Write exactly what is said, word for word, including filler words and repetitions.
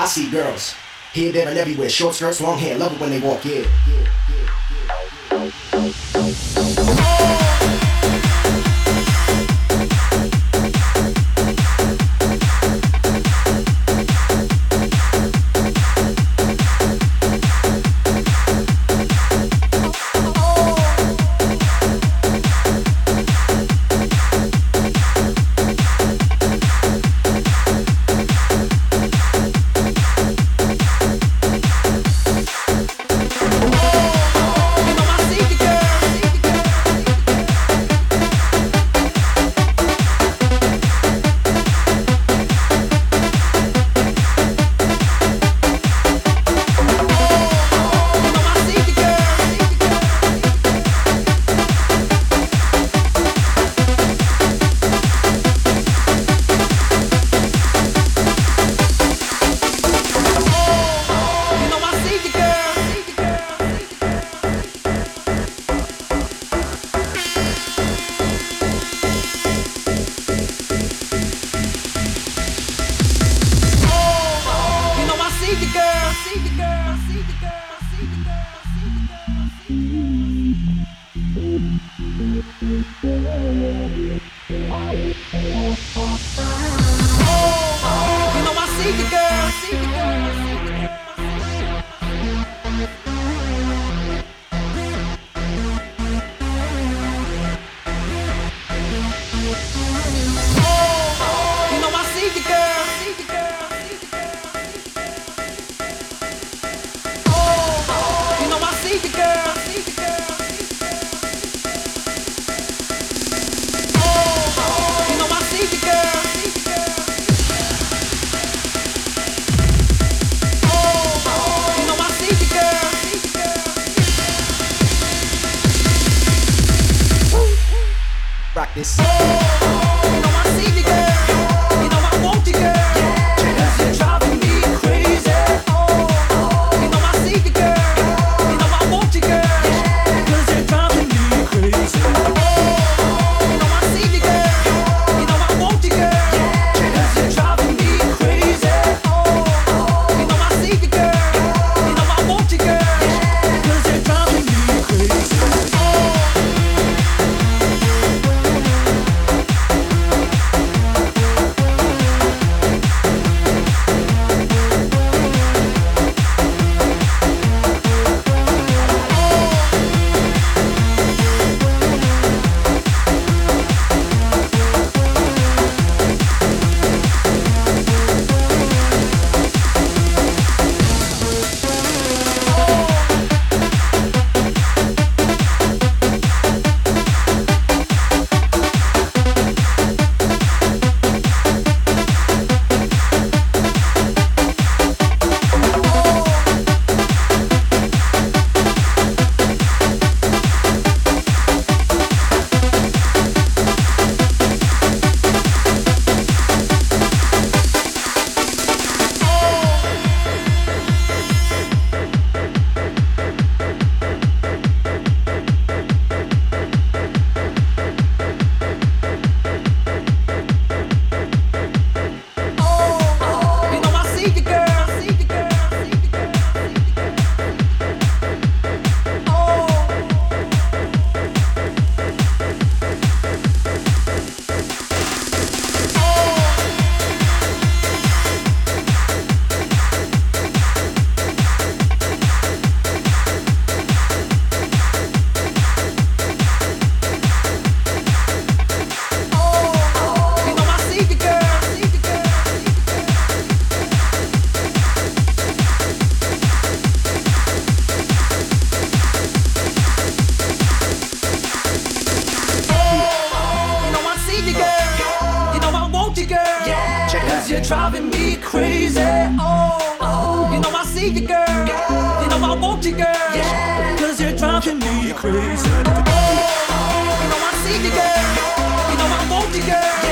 I see girls here, there, and everywhere. Short skirts, long hair, love it when they walk. Yeah, yeah, yeah, practice. You know I see you, girl. You know I want you, girl. Cause you're driving me crazy. You know I see you, girl. You know I want you, girl. Cause you're driving me crazy. You know I see you, girl. You know I want you, girl. Cause you're driving me crazy. You know I see you, girl. You know I want you, girl. Cause you're driving me crazy. Cause you're driving me crazy. Oh, oh, you know I see you, girl. You know I want you, girl. Cause you're driving me crazy. Oh, you know I see you, girl. You know I want you, girl.